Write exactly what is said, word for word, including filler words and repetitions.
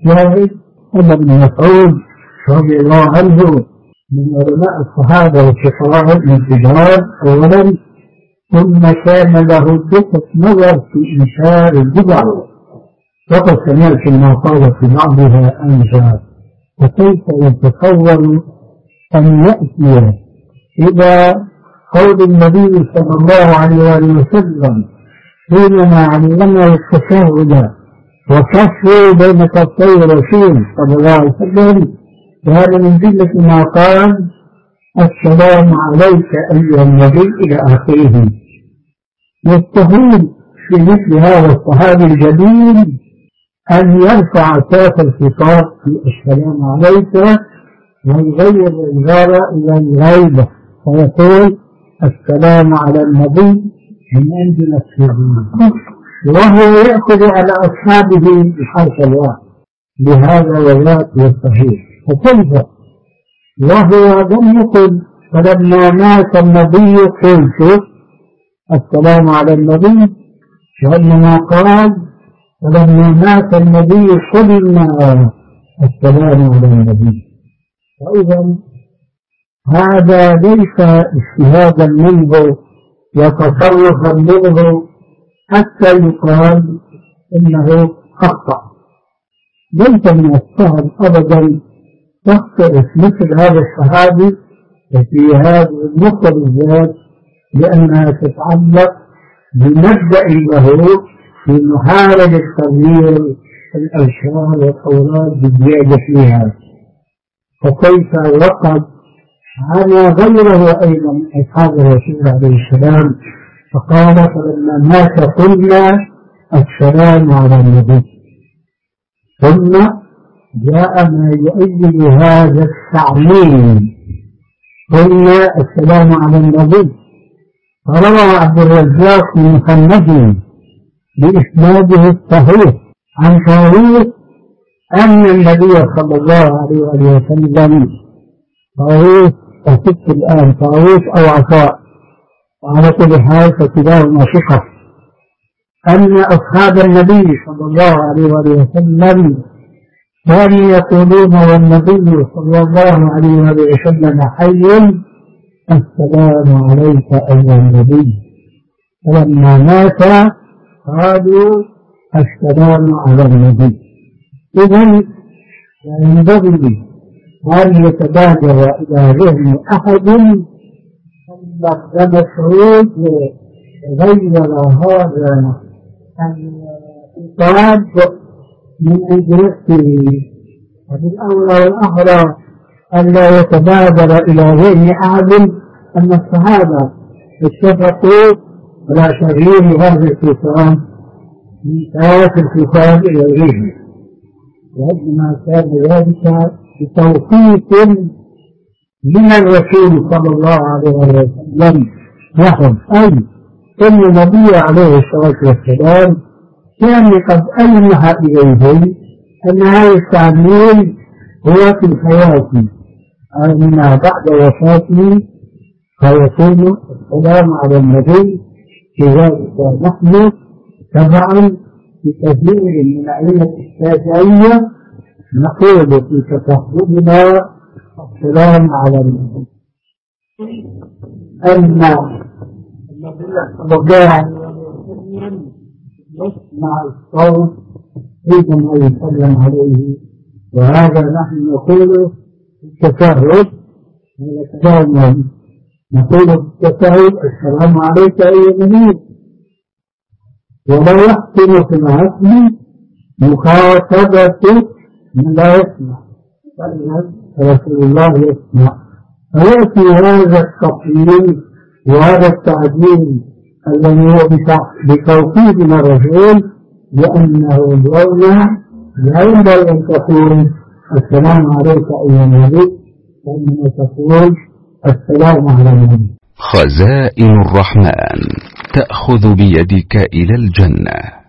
الشاهد أن ابن مسعود رضي الله عنه من علماء الصحابة والفقهاء الكبار أولا، ثم كان له دقة نظر في إنشاء البدع، وقد سمعت ما قال في بعضها أنشاء. وكيف يتصور أن يأتي إلى قول النبي صلى الله عليه وسلم حينما علمنا التشهد وصفوا بين كفي الرسول صلى الله عليه وسلم، وهذا من جملة ما قال السلام عليك أيها النبي إلى آخره. يستهين في مثل هذا الصحابي الجليل أن يرفع كاف الخطاب في السلام عليك ويغير العبارة إلى الغيبة ويقول السلام على النبي من عند نفسه، وهو يأخذ على أصحابه بحرف الواحد. بهذا وذاك يستحيل. وكيف وهو لم يقل فلما مات النبي قلت السلام على النبي، وإنما قال فلما مات النبي قلنا السلام على النبي. فإذا هذا ليس اجتهادا منه وتصرفا منه حتى يقال إنه أخطأ. ليس من السهل أبدا تخطئ مثل هذا الصحابي في هذه النقطة بالذات، لأنها تتعلق بمبدأ له في محاربة تغيير الأشياء والأولاد بالزيادة فيها. فكيف وقد على غيره أيضا من أصحاب الرسول عليه السلام، فقال فلما مات قلنا السلام على النبي. ثم جاء ما يؤيد هذا التعليم، قلنا السلام على النبي. فروى عبد الرزاق بن محمد بإسناده الصحيح عن طاووس أن النبي صلى الله عليه وسلم، طاووس أفتك الآن طاووس أو عطاء وعلى كل حال فكلاهما ثقة، أن أصحاب النبي صلى الله عليه وسلم كانوا يقولون والنبي صلى الله عليه وسلم حي السلام عليك أيها النبي، فلما مات قالوا السلام على النبي. إذن ينبغي أن يتبادر إلى ذهن أحد أن مسعود غير هذا الإطاب من عند نفسه، وبالأولى والأحرى أن لا يتبادر إلى ذهن أحد أن الصحابة اتفقوا على تغيير هذا الخطاب من ثلاث الخطاب إلى غيره، وإنما كان ذلك بتوقيت من الرسول صلى الله عليه وسلم لهم، أي أن النبي عليه الصلاة والسلام كان قد ألمح إليهم أن هذا التعليم هو في الحياة، أما بعد وفاته فيكون السلام على النبي. كذلك نحن تبعا بكثير من أئمة الشافعية نقول في تفهمنا السلام على النبي أن النبي صلى الله عليه وسلم يسمع الصوت حينما يسلم عليه، وهذا نحن نقوله في التشهد. هذا كلام نقوله في التشهد السلام عليك أيها النبي، ولا يحسن في العزم مخاطبة من لا يسمع، فإن رسول الله يسمع. فيأتي هذا التقييم وهذا التعديل الذي هو بتوقيت من الرسول، لأنه يولى لا ينبغي أن تقول السلام عليك أيها النبي، وإنما تقول السلام على النبي. خزائن الرحمن تأخذ بيدك إلى الجنة.